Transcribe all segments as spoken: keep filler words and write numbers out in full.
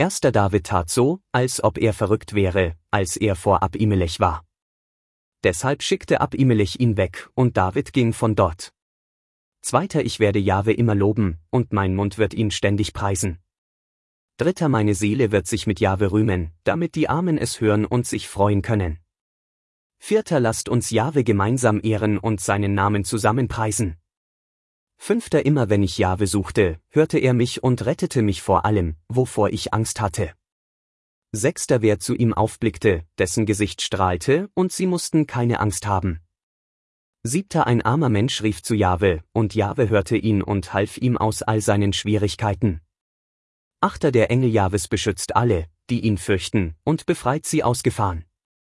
Erster David tat so, als ob er verrückt wäre, als er vor Abimelech war. Deshalb schickte Abimelech ihn weg, und David ging von dort. Zweiter Ich werde Jahwe immer loben, und mein Mund wird ihn ständig preisen. Dritter Meine Seele wird sich mit Jahwe rühmen, damit die Armen es hören und sich freuen können. Vierter Lasst uns Jahwe gemeinsam ehren und seinen Namen zusammen preisen. Fünfter Immer wenn ich Jahwe suchte, hörte er mich und rettete mich vor allem, wovor ich Angst hatte. Sechster Wer zu ihm aufblickte, dessen Gesicht strahlte, und sie mussten keine Angst haben. Siebter Ein armer Mensch rief zu Jahwe, und Jahwe hörte ihn und half ihm aus all seinen Schwierigkeiten. Achter Der Engel Jahwes beschützt alle, die ihn fürchten, und befreit sie aus Gefahren.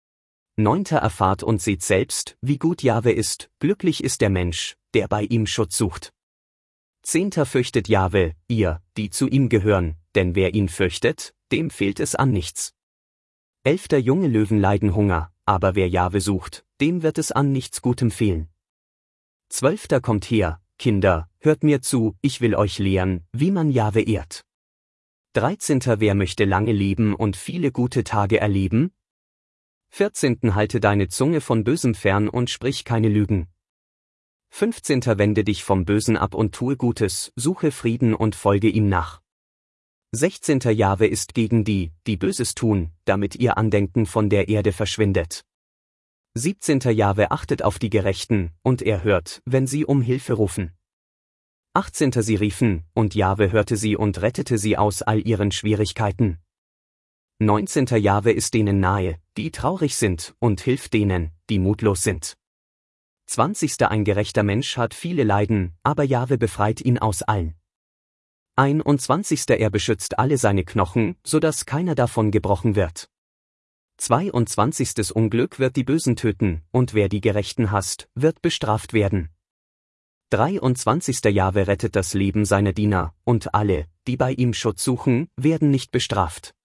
Neunter Erfahrt und seht selbst, wie gut Jahwe ist, glücklich ist der Mensch, der bei ihm Schutz sucht. Zehnter Fürchtet Jahwe, ihr, die zu ihm gehören, denn wer ihn fürchtet, dem fehlt es an nichts. Elfter Junge Löwen leiden Hunger, aber wer Jahwe sucht, dem wird es an nichts Gutem fehlen. Zwölfter Kommt her, Kinder, hört mir zu, ich will euch lehren, wie man Jahwe ehrt. Dreizehnter Wer möchte lange leben und viele gute Tage erleben? Vierzehnten Halte deine Zunge von Bösem fern und sprich keine Lügen. Fünfzehnter Wende dich vom Bösen ab und tue Gutes, suche Frieden und folge ihm nach. Sechzehnter Jahwe ist gegen die, die Böses tun, damit ihr Andenken von der Erde verschwindet. Siebzehnter Jahwe achtet auf die Gerechten, und er hört, wenn sie um Hilfe rufen. Achtzehnter Sie riefen, und Jahwe hörte sie und rettete sie aus all ihren Schwierigkeiten. Neunzehnter Jahwe ist denen nahe, die traurig sind, und hilft denen, die mutlos sind. Zwanzigster Ein gerechter Mensch hat viele Leiden, aber Jahwe befreit ihn aus allen. Einundzwanzigster Er beschützt alle seine Knochen, so dass keiner davon gebrochen wird. Zweiundzwanzigstes Unglück wird die Bösen töten, und wer die Gerechten hasst, wird bestraft werden. Dreiundzwanzigster Jahwe rettet das Leben seiner Diener, und alle, die bei ihm Schutz suchen, werden nicht bestraft.